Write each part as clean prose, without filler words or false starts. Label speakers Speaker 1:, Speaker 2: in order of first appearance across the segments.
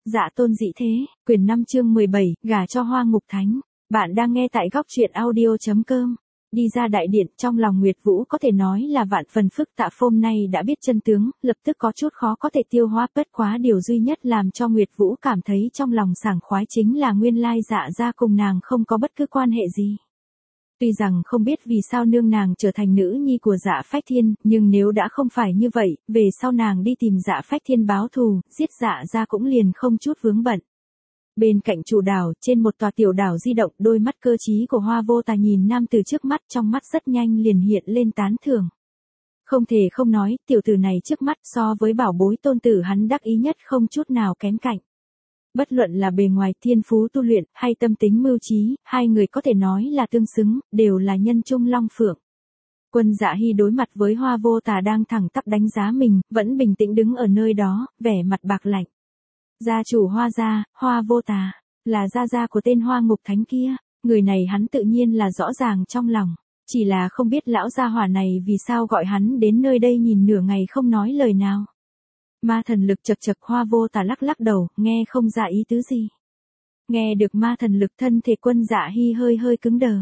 Speaker 1: Dạ tôn dị thế, quyển 5 chương 17, gả cho Hoa Ngục Thánh. Bạn đang nghe tại góc truyện audio.com. Đi ra đại điện, trong lòng Nguyệt Vũ có thể nói là vạn phần phức tạp. Hôm nay đã biết chân tướng, lập tức có chút khó có thể tiêu hóa. Bất quá điều duy nhất làm cho Nguyệt Vũ cảm thấy trong lòng sảng khoái chính là nguyên lai Dạ gia cùng nàng không có bất cứ quan hệ gì. Tuy rằng không biết vì sao nương nàng trở thành nữ nhi của Dạ Phách Thiên, nhưng nếu đã không phải như vậy, về sau nàng đi tìm Dạ Phách Thiên báo thù, giết Dạ gia cũng liền không chút vướng bận. Bên cạnh chủ đảo, trên một tòa tiểu đảo di động, đôi mắt cơ trí của Hoa Vô Tà nhìn nam từ trước mắt, trong mắt rất nhanh liền hiện lên tán thưởng. Không thể không nói, tiểu tử này trước mắt so với bảo bối tôn tử hắn đắc ý nhất không chút nào kém cạnh. Bất luận là bề ngoài thiên phú tu luyện, hay tâm tính mưu trí, hai người có thể nói là tương xứng, đều là nhân trung long phượng. Quân Dạ Hy đối mặt với Hoa Vô Tà đang thẳng tắp đánh giá mình, vẫn bình tĩnh đứng ở nơi đó, vẻ mặt bạc lạnh. Gia chủ Hoa gia, Hoa Vô Tà, là gia của tên Hoa Ngục Thánh kia, người này hắn tự nhiên là rõ ràng trong lòng, chỉ là không biết lão gia hỏa này vì sao gọi hắn đến nơi đây nhìn nửa ngày không nói lời nào. Ma thần lực chật chật. Hoa Vô Tà lắc lắc đầu, nghe không ra ý tứ gì. Nghe được ma thần lực, thân thể Quân Dạ Hy hơi cứng đờ.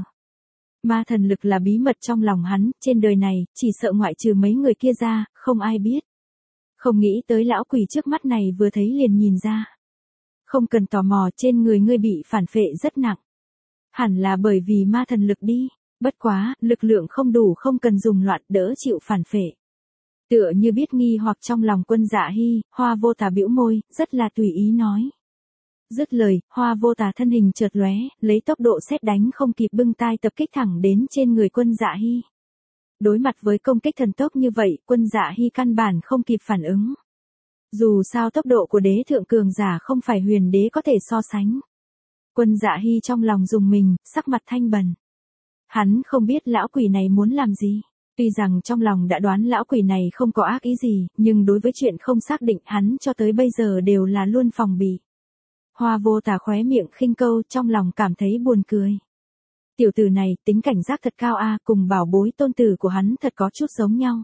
Speaker 1: Ma thần lực là bí mật trong lòng hắn, trên đời này, chỉ sợ ngoại trừ mấy người kia ra, không ai biết. Không nghĩ tới lão quỷ trước mắt này vừa thấy liền nhìn ra. Không cần tò mò, trên người ngươi bị phản phệ rất nặng. Hẳn là bởi vì ma thần lực đi, bất quá, lực lượng không đủ, không cần dùng loạn, đỡ chịu phản phệ. Tựa như biết nghi hoặc trong lòng Quân Dạ Hy, Hoa Vô Tà bĩu môi, rất là tùy ý nói. Dứt lời, Hoa Vô Tà thân hình chợt lóe, lấy tốc độ sét đánh không kịp bưng tai tập kích thẳng đến trên người Quân Dạ Hy. Đối mặt với công kích thần tốc như vậy, Quân Dạ Hy căn bản không kịp phản ứng. Dù sao tốc độ của đế thượng cường giả không phải huyền đế có thể so sánh. Quân Dạ Hy trong lòng rùng mình, sắc mặt thanh bần. Hắn không biết lão quỷ này muốn làm gì. Tuy rằng trong lòng đã đoán lão quỷ này không có ác ý gì, nhưng đối với chuyện không xác định hắn cho tới bây giờ đều là luôn phòng bị. Hoa Vô Tà khóe miệng khinh câu, trong lòng cảm thấy buồn cười. Tiểu tử này tính cảnh giác thật cao a, cùng bảo bối tôn tử của hắn thật có chút giống nhau.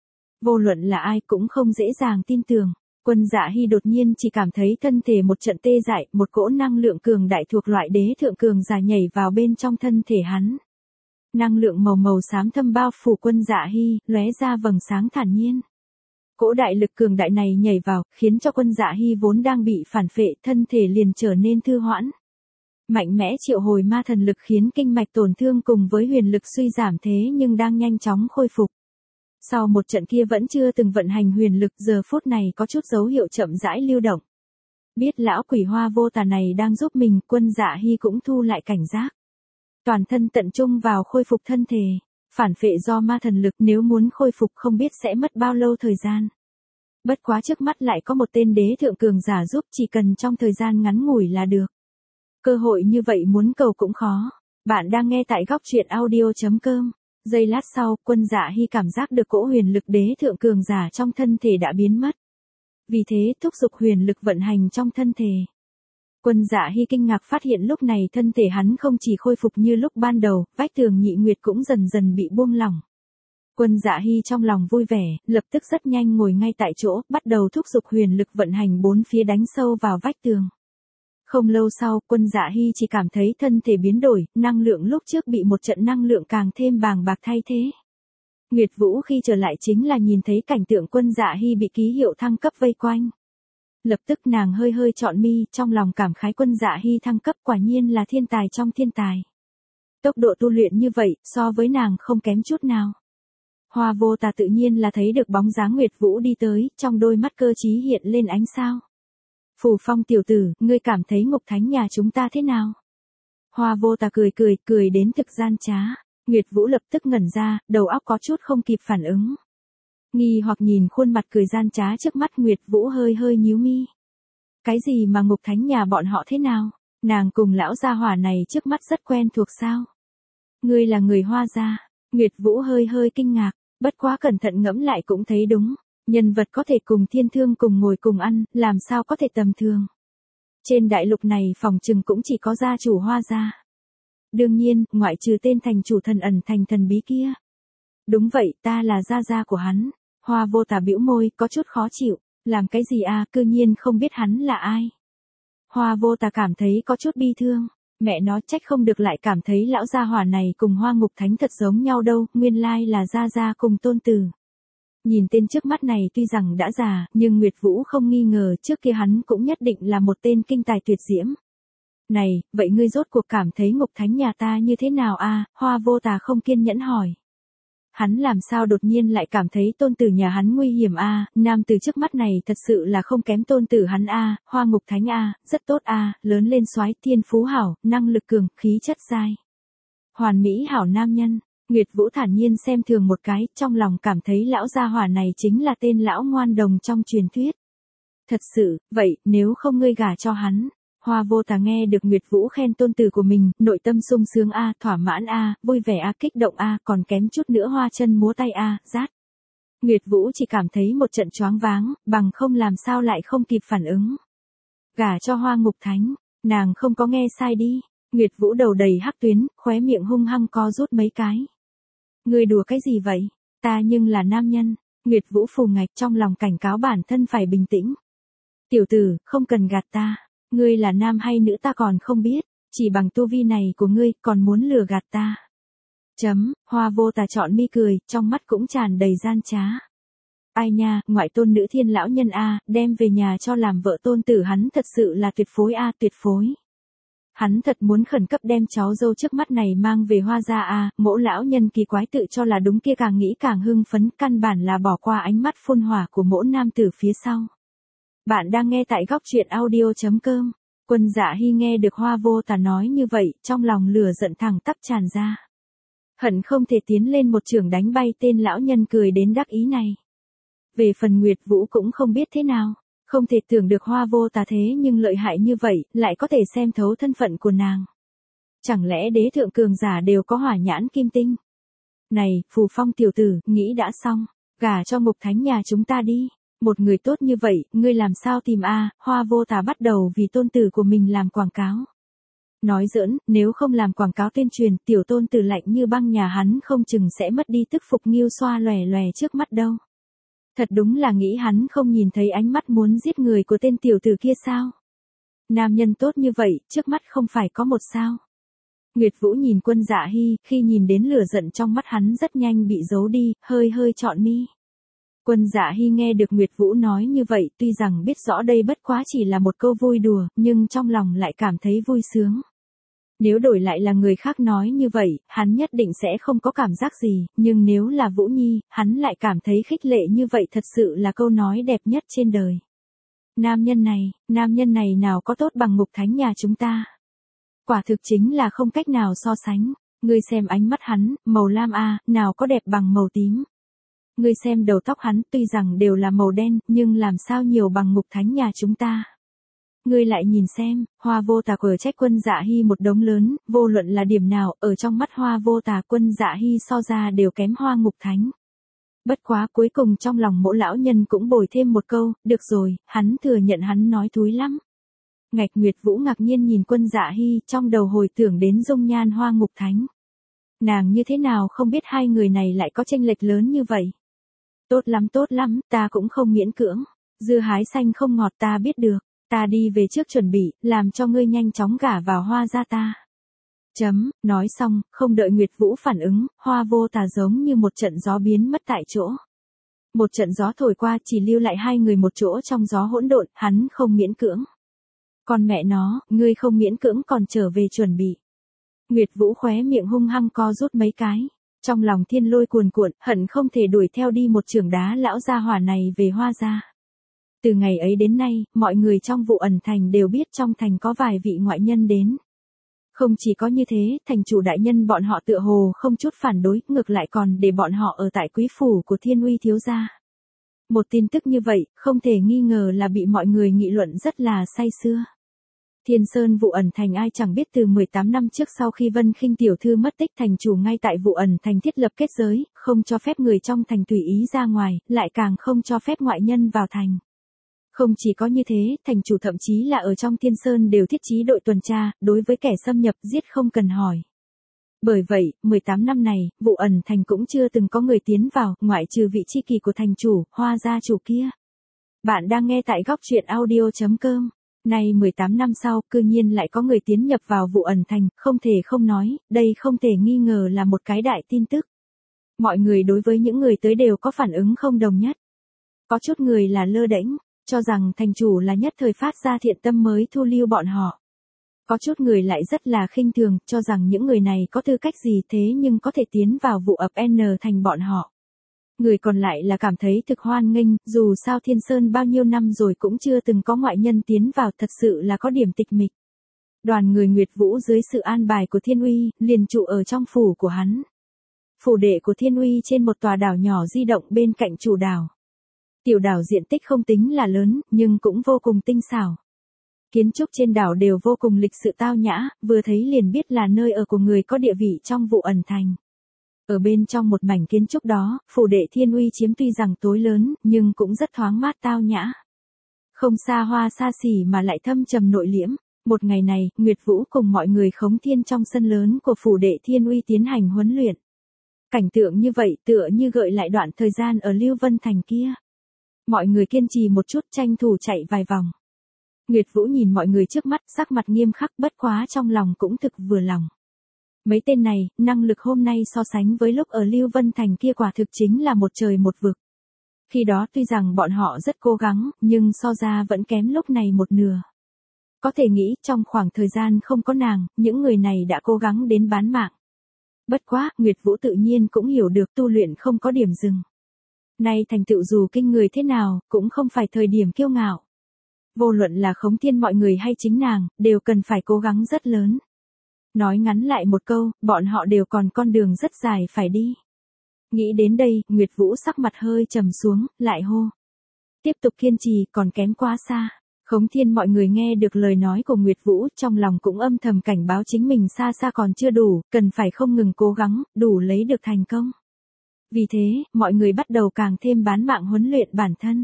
Speaker 1: Vô luận là ai cũng không dễ dàng tin tưởng. Quân Dạ Hy đột nhiên chỉ cảm thấy thân thể một trận tê dại, một cỗ năng lượng cường đại thuộc loại đế thượng cường giả nhảy vào bên trong thân thể hắn. Năng lượng màu xám thâm bao phủ Quân Dạ Hy, lóe ra vầng sáng thản nhiên. Cỗ đại lực cường đại này nhảy vào, khiến cho Quân Dạ Hy vốn đang bị phản phệ, thân thể liền trở nên thư hoãn. Mạnh mẽ triệu hồi ma thần lực khiến kinh mạch tổn thương cùng với huyền lực suy giảm thế nhưng đang nhanh chóng khôi phục. Sau một trận kia vẫn chưa từng vận hành huyền lực, giờ phút này có chút dấu hiệu chậm rãi lưu động. Biết lão quỷ Hoa Vô Tà này đang giúp mình, Quân Dạ Hy cũng thu lại cảnh giác. Toàn thân tận trung vào khôi phục thân thể. Phản phệ do ma thần lực, nếu muốn khôi phục không biết sẽ mất bao lâu thời gian. Bất quá trước mắt lại có một tên đế thượng cường giả giúp, chỉ cần trong thời gian ngắn ngủi là được. Cơ hội như vậy muốn cầu cũng khó. Bạn đang nghe tại góc truyện audio.com. Giây lát sau, Quân Dạ Hy cảm giác được cỗ huyền lực đế thượng cường giả trong thân thể đã biến mất. Vì thế thúc giục huyền lực vận hành trong thân thể. Quân Dạ Hy kinh ngạc phát hiện lúc này thân thể hắn không chỉ khôi phục như lúc ban đầu, vách tường nhị nguyệt cũng dần dần bị buông lỏng. Quân Dạ Hy trong lòng vui vẻ, lập tức rất nhanh ngồi ngay tại chỗ, bắt đầu thúc giục huyền lực vận hành bốn phía đánh sâu vào vách tường. Không lâu sau, Quân Dạ Hy chỉ cảm thấy thân thể biến đổi, năng lượng lúc trước bị một trận năng lượng càng thêm bàng bạc thay thế. Nguyệt Vũ khi trở lại chính là nhìn thấy cảnh tượng Quân Dạ Hy bị ký hiệu thăng cấp vây quanh. Lập tức nàng hơi trọn mi, trong lòng cảm khái Quân Dạ Hy thăng cấp quả nhiên là thiên tài trong thiên tài. Tốc độ tu luyện như vậy, so với nàng không kém chút nào. Hoa Vô Tà tự nhiên là thấy được bóng dáng Nguyệt Vũ đi tới, trong đôi mắt cơ trí hiện lên ánh sao. Phù Phong tiểu tử, ngươi cảm thấy Ngục Thánh nhà chúng ta thế nào? Hoa Vô Tà cười đến thực gian trá. Nguyệt Vũ lập tức ngẩn ra, đầu óc có chút không kịp phản ứng. Nghi hoặc nhìn khuôn mặt cười gian trá trước mắt, Nguyệt Vũ hơi nhíu mi. Cái gì mà Ngục Thánh nhà bọn họ thế nào? Nàng cùng lão gia hỏa này trước mắt rất quen thuộc sao? Ngươi là người Hoa gia? Nguyệt Vũ hơi kinh ngạc, bất quá cẩn thận ngẫm lại cũng thấy đúng. Nhân vật có thể cùng thiên thương cùng ngồi cùng ăn, làm sao có thể tầm thường. Trên đại lục này phòng chừng cũng chỉ có gia chủ Hoa gia. Đương nhiên, ngoại trừ tên thành chủ thần ẩn thành thần bí kia. Đúng vậy, ta là gia của hắn. Hoa Vô Tà bĩu môi, có chút khó chịu. Làm cái gì à, cư nhiên không biết hắn là ai. Hoa Vô Tà cảm thấy có chút bi thương. Mẹ nó trách không được lại cảm thấy lão gia hỏa này cùng Hoa Ngục Thánh thật giống nhau đâu, nguyên lai là gia gia cùng tôn tử. Nhìn tên trước mắt này tuy rằng đã già, nhưng Nguyệt Vũ không nghi ngờ trước kia hắn cũng nhất định là một tên kinh tài tuyệt diễm. Này, vậy ngươi rốt cuộc cảm thấy Ngục Thánh nhà ta như thế nào a? Hoa Vô Tà không kiên nhẫn hỏi. Hắn làm sao đột nhiên lại cảm thấy tôn tử nhà hắn nguy hiểm a? Nam tử trước mắt này thật sự là không kém tôn tử hắn a, Hoa Ngục Thánh a, rất tốt a, lớn lên soái, thiên phú hảo, năng lực cường, khí chất dai. Hoàn mỹ hảo nam nhân. Nguyệt Vũ thản nhiên xem thường một cái, trong lòng cảm thấy lão gia hỏa này chính là tên lão ngoan đồng trong truyền thuyết. Thật sự, vậy, nếu không ngươi gả cho hắn. Hoa Vô Tà nghe được Nguyệt Vũ khen tôn tử của mình, nội tâm sung sướng a, thỏa mãn a, vui vẻ a, kích động a, còn kém chút nữa hoa chân múa tay a, rát. Nguyệt Vũ chỉ cảm thấy một trận choáng váng, bằng không làm sao lại không kịp phản ứng. Gả cho Hoa Ngục Thánh, nàng không có nghe sai đi. Nguyệt Vũ đầu đầy hắc tuyến, khóe miệng hung hăng co rút mấy cái. Ngươi đùa cái gì vậy? Ta nhưng là nam nhân. Nguyệt Vũ phù ngạch trong lòng cảnh cáo bản thân phải bình tĩnh. Tiểu tử, không cần gạt ta. Ngươi là nam hay nữ ta còn không biết. Chỉ bằng tu vi này của ngươi còn muốn lừa gạt ta. Hoa Vô Tà chọn mi cười, trong mắt cũng tràn đầy gian trá. Ai nha, ngoại tôn nữ thiên lão nhân a, đem về nhà cho làm vợ tôn tử hắn thật sự là tuyệt phối a, tuyệt phối. Hắn thật muốn khẩn cấp đem cháu dâu trước mắt này mang về Hoa gia a, mỗ lão nhân kỳ quái tự cho là đúng kia càng nghĩ càng hưng phấn, căn bản là bỏ qua ánh mắt phun hỏa của mỗ nam tử phía sau. Bạn đang nghe tại góc truyện audio.com. Quân Dạ Hy nghe được Hoa Vô Tà nói như vậy, trong lòng lửa giận thẳng tắp tràn ra. Hận không thể tiến lên một chưởng đánh bay tên lão nhân cười đến đắc ý này. Về phần Nguyệt Vũ cũng không biết thế nào. Không thể tưởng được Hoa Vô Tà thế nhưng lợi hại như vậy, lại có thể xem thấu thân phận của nàng. Chẳng lẽ đế thượng cường giả đều có hỏa nhãn kim tinh? Này, Phù Phong tiểu tử, nghĩ đã xong, gả cho Ngục Thánh nhà chúng ta đi. Một người tốt như vậy, ngươi làm sao tìm a? Hoa Vô Tà bắt đầu vì tôn tử của mình làm quảng cáo. Nói giỡn, nếu không làm quảng cáo tuyên truyền, tiểu tôn tử lạnh như băng nhà hắn không chừng sẽ mất đi tức phục nghiêu xoa lòe lòe trước mắt đâu. Thật đúng là nghĩ hắn không nhìn thấy ánh mắt muốn giết người của tên tiểu tử kia sao? Nam nhân tốt như vậy, trước mắt không phải có một sao? Nguyệt Vũ nhìn Quân Dạ Hy, khi nhìn đến lửa giận trong mắt hắn rất nhanh bị giấu đi, hơi hơi trọn mi. Quân Dạ Hy nghe được Nguyệt Vũ nói như vậy, tuy rằng biết rõ đây bất quá chỉ là một câu vui đùa, nhưng trong lòng lại cảm thấy vui sướng. Nếu đổi lại là người khác nói như vậy, hắn nhất định sẽ không có cảm giác gì, nhưng nếu là Vũ Nhi, hắn lại cảm thấy khích lệ như vậy thật sự là câu nói đẹp nhất trên đời. Nam nhân này nào có tốt bằng Ngục Thánh nhà chúng ta. Quả thực chính là không cách nào so sánh, ngươi xem ánh mắt hắn, màu lam a, nào có đẹp bằng màu tím. Ngươi xem đầu tóc hắn tuy rằng đều là màu đen, nhưng làm sao nhiều bằng Ngục Thánh nhà chúng ta. Ngươi lại nhìn xem, Hoa Vô Tà quở trách Quân Dạ Hy một đống lớn, vô luận là điểm nào, ở trong mắt Hoa Vô Tà Quân Dạ Hy so ra đều kém Hoa Ngục Thánh. Bất quá cuối cùng trong lòng mỗ lão nhân cũng bồi thêm một câu, được rồi, hắn thừa nhận hắn nói thúi lắm. Ngạch Nguyệt Vũ ngạc nhiên nhìn Quân Dạ Hy, trong đầu hồi tưởng đến dung nhan Hoa Ngục Thánh. Nàng như thế nào không biết hai người này lại có chênh lệch lớn như vậy. Tốt lắm, ta cũng không miễn cưỡng. Dưa hái xanh không ngọt ta biết được. Ta đi về trước chuẩn bị, làm cho ngươi nhanh chóng gả vào Hoa gia ta. Nói xong, không đợi Nguyệt Vũ phản ứng, Hoa Vô Tà giống như một trận gió biến mất tại chỗ. Một trận gió thổi qua chỉ lưu lại hai người một chỗ trong gió hỗn độn, hắn không miễn cưỡng. Còn mẹ nó, ngươi không miễn cưỡng còn trở về chuẩn bị. Nguyệt Vũ khóe miệng hung hăng co rút mấy cái. Trong lòng thiên lôi cuồn cuộn, hận không thể đuổi theo đi một chưởng đá lão gia hỏa này về Hoa gia. Từ ngày ấy đến nay, mọi người trong Vụ Ẩn Thành đều biết trong thành có vài vị ngoại nhân đến. Không chỉ có như thế, thành chủ đại nhân bọn họ tựa hồ không chút phản đối, ngược lại còn để bọn họ ở tại quý phủ của Thiên Uy thiếu gia. Một tin tức như vậy, không thể nghi ngờ là bị mọi người nghị luận rất là say sưa. Thiên Sơn Vụ Ẩn Thành ai chẳng biết từ 18 năm trước sau khi Vân Khinh tiểu thư mất tích, thành chủ ngay tại Vụ Ẩn Thành thiết lập kết giới, không cho phép người trong thành tùy ý ra ngoài, lại càng không cho phép ngoại nhân vào thành. Không chỉ có như thế, thành chủ thậm chí là ở trong Thiên Sơn đều thiết trí đội tuần tra, đối với kẻ xâm nhập giết không cần hỏi. Bởi vậy, 18 năm này, Vụ Ẩn Thành cũng chưa từng có người tiến vào, ngoại trừ vị tri kỷ của thành chủ, Hoa gia chủ kia. Bạn đang nghe tại góc truyện audio.com. Nay 18 năm sau, cư nhiên lại có người tiến nhập vào vụ ẩn thành, không thể không nói, đây không thể nghi ngờ là một cái đại tin tức. Mọi người đối với những người tới đều có phản ứng không đồng nhất. Có chút người là lơ đễnh, cho rằng thành chủ là nhất thời phát ra thiện tâm mới thu lưu bọn họ. Có chút người lại rất là khinh thường, cho rằng những người này có tư cách gì thế nhưng có thể tiến vào vụ ập N thành bọn họ. Người còn lại là cảm thấy thực hoan nghênh, dù sao Thiên Sơn bao nhiêu năm rồi cũng chưa từng có ngoại nhân tiến vào, thật sự là có điểm tịch mịch. Đoàn người Nguyệt Vũ dưới sự an bài của Thiên Uy, liền trụ ở trong phủ của hắn. Phủ đệ của Thiên Uy trên một tòa đảo nhỏ di động bên cạnh chủ đảo. Tiểu đảo diện tích không tính là lớn, nhưng cũng vô cùng tinh xảo. Kiến trúc trên đảo đều vô cùng lịch sự tao nhã, vừa thấy liền biết là nơi ở của người có địa vị trong vụ ẩn thành. Ở bên trong một mảnh kiến trúc đó, phủ đệ Thiên Uy chiếm tuy rằng tối lớn, nhưng cũng rất thoáng mát tao nhã. Không xa hoa xa xỉ mà lại thâm trầm nội liễm. Một ngày này, Nguyệt Vũ cùng mọi người khống thiên trong sân lớn của phủ đệ Thiên Uy tiến hành huấn luyện. Cảnh tượng như vậy tựa như gợi lại đoạn thời gian ở Lưu Vân Thành kia. Mọi người kiên trì một chút, tranh thủ chạy vài vòng. Nguyệt Vũ nhìn mọi người trước mắt, sắc mặt nghiêm khắc, bất quá trong lòng cũng thực vừa lòng. Mấy tên này, năng lực hôm nay so sánh với lúc ở Lưu Vân Thành kia quả thực chính là một trời một vực. Khi đó tuy rằng bọn họ rất cố gắng, nhưng so ra vẫn kém lúc này một nửa. Có thể nghĩ trong khoảng thời gian không có nàng, những người này đã cố gắng đến bán mạng. Bất quá, Nguyệt Vũ tự nhiên cũng hiểu được tu luyện không có điểm dừng. Nay thành tựu dù kinh người thế nào, cũng không phải thời điểm kiêu ngạo. Vô luận là khống thiên mọi người hay chính nàng, đều cần phải cố gắng rất lớn. Nói ngắn lại một câu, bọn họ đều còn con đường rất dài phải đi. Nghĩ đến đây, Nguyệt Vũ sắc mặt hơi trầm xuống, lại hô. Tiếp tục kiên trì, còn kém quá xa. Khống thiên mọi người nghe được lời nói của Nguyệt Vũ, trong lòng cũng âm thầm cảnh báo chính mình xa xa còn chưa đủ, cần phải không ngừng cố gắng, đủ lấy được thành công. Vì thế, mọi người bắt đầu càng thêm bán mạng huấn luyện bản thân.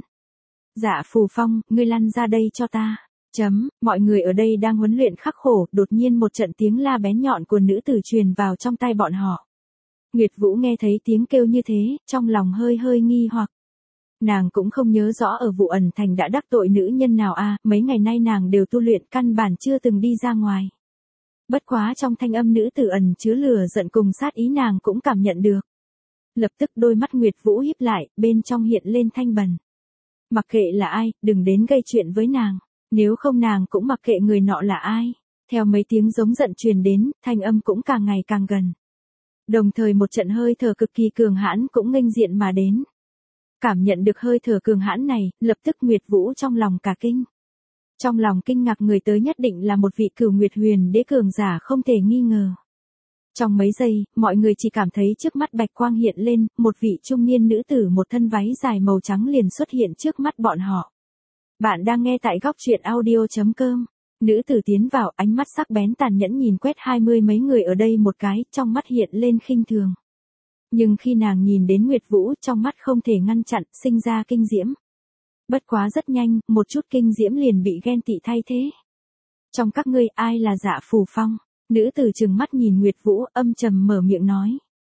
Speaker 1: Dạ Phù Phong, ngươi lăn ra đây cho ta. Mọi người ở đây đang huấn luyện khắc khổ, đột nhiên một trận tiếng la bén nhọn của nữ tử truyền vào trong tai bọn họ. Nguyệt Vũ nghe thấy tiếng kêu như thế, trong lòng hơi hơi nghi hoặc. Nàng cũng không nhớ rõ ở vụ ẩn thành đã đắc tội nữ nhân nào mấy ngày nay nàng đều tu luyện căn bản chưa từng đi ra ngoài. Bất quá trong thanh âm nữ tử ẩn chứa lửa giận cùng sát ý nàng cũng cảm nhận được. Lập tức đôi mắt Nguyệt Vũ híp lại, bên trong hiện lên thanh bần. Mặc kệ là ai, đừng đến gây chuyện với nàng, nếu không nàng cũng mặc kệ người nọ là ai. Theo mấy tiếng giống giận truyền đến, thanh âm cũng càng ngày càng gần. Đồng thời một trận hơi thở cực kỳ cường hãn cũng nghênh diện mà đến. Cảm nhận được hơi thở cường hãn này, lập tức Nguyệt Vũ trong lòng cả kinh. Trong lòng kinh ngạc người tới nhất định là một vị Cửu Nguyệt Huyền Đế cường giả không thể nghi ngờ. Trong mấy giây, mọi người chỉ cảm thấy trước mắt bạch quang hiện lên, một vị trung niên nữ tử một thân váy dài màu trắng liền xuất hiện trước mắt bọn họ. Bạn đang nghe tại góc truyện audio.com. Nữ tử tiến vào, ánh mắt sắc bén tàn nhẫn nhìn quét 20 mấy người ở đây một cái, trong mắt hiện lên khinh thường. Nhưng khi nàng nhìn đến Nguyệt Vũ, trong mắt không thể ngăn chặn, sinh ra kinh diễm. Bất quá rất nhanh, một chút kinh diễm liền bị ghen tị thay thế. Trong các ngươi ai là Dạ Phù Phong? Nữ tử trừng mắt nhìn Nguyệt Vũ, âm trầm mở miệng nói.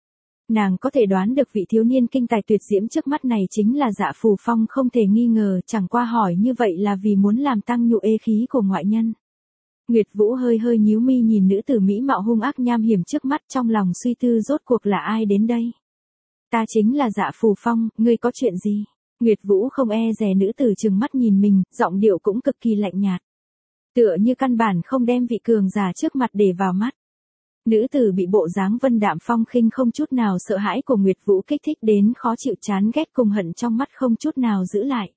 Speaker 1: Nàng có thể đoán được vị thiếu niên kinh tài tuyệt diễm trước mắt này chính là Dạ Phù Phong không thể nghi ngờ, chẳng qua hỏi như vậy là vì muốn làm tăng nhụ ê khí của ngoại nhân. Nguyệt Vũ hơi hơi nhíu mi nhìn nữ tử mỹ mạo hung ác nham hiểm trước mắt, trong lòng suy tư rốt cuộc là ai đến đây. Ta chính là Dạ Phù Phong, ngươi có chuyện gì? Nguyệt Vũ không e dè nữ tử trừng mắt nhìn mình, giọng điệu cũng cực kỳ lạnh nhạt. Tựa như căn bản không đem vị cường giả trước mặt để vào mắt. Nữ tử bị bộ dáng vân đạm phong khinh không chút nào sợ hãi của Nguyệt Vũ kích thích đến khó chịu chán ghét cùng hận trong mắt không chút nào giữ lại.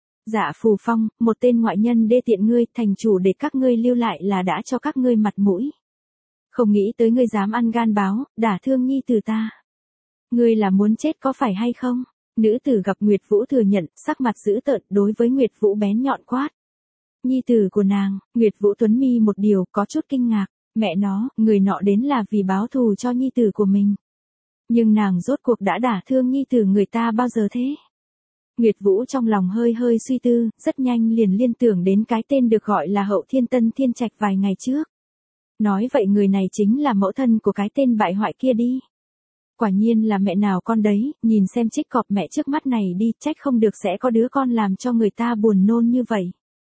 Speaker 1: Dạ Phù Phong, một tên ngoại nhân đê tiện ngươi, thành chủ để các ngươi lưu lại là đã cho các ngươi mặt mũi. Không nghĩ tới ngươi dám ăn gan báo, đả thương nhi tử ta. Ngươi là muốn chết có phải hay không? Nữ tử gặp Nguyệt Vũ thừa nhận, sắc mặt dữ tợn đối với Nguyệt Vũ bén nhọn quát. Nhi tử của nàng, Nguyệt Vũ tuấn mi một điều, có chút kinh ngạc, mẹ nó, người nọ đến là vì báo thù cho nhi tử của mình. Nhưng nàng rốt cuộc đã đả thương nhi tử người ta bao giờ thế? Nguyệt Vũ trong lòng hơi hơi suy tư, rất nhanh liền liên tưởng đến cái tên được gọi là Hậu Thiên Tân Thiên Trạch vài ngày trước. Nói vậy người này chính là mẫu thân của cái tên bại hoại kia đi. Quả nhiên là mẹ nào con đấy, nhìn xem trích cọp mẹ trước mắt này đi, trách không được sẽ có đứa con làm cho người ta buồn nôn như vậy.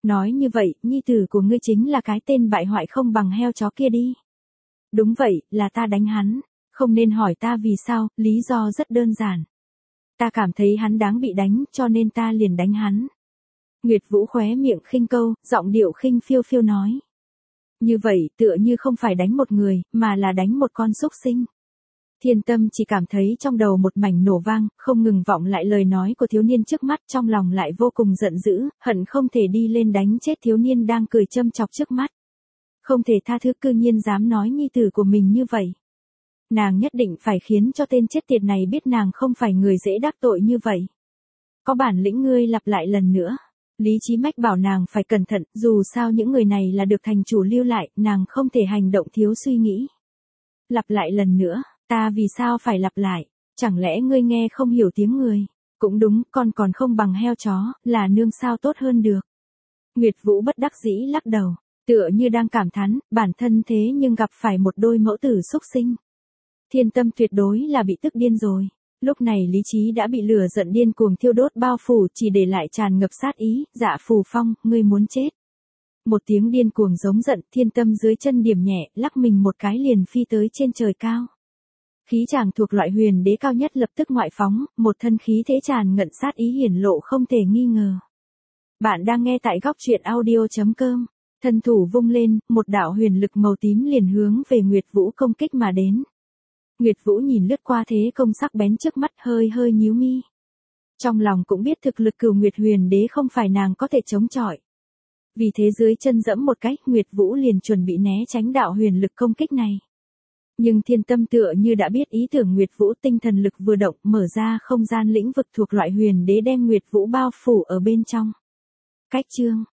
Speaker 1: Nói như vậy, nhi tử của ngươi chính là cái tên bại hoại không bằng heo chó kia đi. Đúng vậy, là ta đánh hắn. Không nên hỏi ta vì sao, lý do rất đơn giản. Ta cảm thấy hắn đáng bị đánh, cho nên ta liền đánh hắn. Nguyệt Vũ khóe miệng khinh câu, giọng điệu khinh phiêu phiêu nói. Như vậy, tựa như không phải đánh một người, mà là đánh một con súc sinh. Thiên Tâm chỉ cảm thấy trong đầu một mảnh nổ vang, không ngừng vọng lại lời nói của thiếu niên trước mắt, trong lòng lại vô cùng giận dữ, hận không thể đi lên đánh chết thiếu niên đang cười châm chọc trước mắt. Không thể tha thứ, cư nhiên dám nói nhi tử của mình như vậy. Nàng nhất định phải khiến cho tên chết tiệt này biết nàng không phải người dễ đắc tội như vậy. Có bản lĩnh ngươi lặp lại lần nữa. Lý Chí Mách bảo nàng phải cẩn thận, dù sao những người này là được thành chủ lưu lại, nàng không thể hành động thiếu suy nghĩ. Lặp lại lần nữa, ta vì sao phải lặp lại, chẳng lẽ ngươi nghe không hiểu tiếng người? Cũng đúng, con còn không bằng heo chó, là nương sao tốt hơn được. Nguyệt Vũ bất đắc dĩ lắc đầu, tựa như đang cảm thán, bản thân thế nhưng gặp phải một đôi mẫu tử xúc sinh. Thiên Tâm tuyệt đối là bị tức điên rồi. Lúc này lý trí đã bị lửa giận điên cuồng thiêu đốt bao phủ, chỉ để lại tràn ngập sát ý. Dạ Phù Phong, ngươi muốn chết. Một tiếng điên cuồng giống giận, Thiên Tâm dưới chân điểm nhẹ, lắc mình một cái liền phi tới trên trời cao. Khí chàng thuộc loại huyền đế cao nhất lập tức ngoại phóng, một thân khí thế tràn ngập sát ý hiển lộ không thể nghi ngờ. Bạn đang nghe tại góc truyện audio.com. Thân thủ vung lên, một đạo huyền lực màu tím liền hướng về Nguyệt Vũ công kích mà đến. Nguyệt Vũ nhìn lướt qua thế công sắc bén trước mắt, hơi hơi nhíu mi. Trong lòng cũng biết thực lực Cửu Nguyệt Huyền Đế không phải nàng có thể chống chọi. Vì thế dưới chân dẫm một cái, Nguyệt Vũ liền chuẩn bị né tránh đạo huyền lực công kích này. Nhưng Thiên Tâm tựa như đã biết ý tưởng Nguyệt Vũ, tinh thần lực vừa động, mở ra không gian lĩnh vực thuộc loại huyền đế đem Nguyệt Vũ bao phủ ở bên trong. Cách chương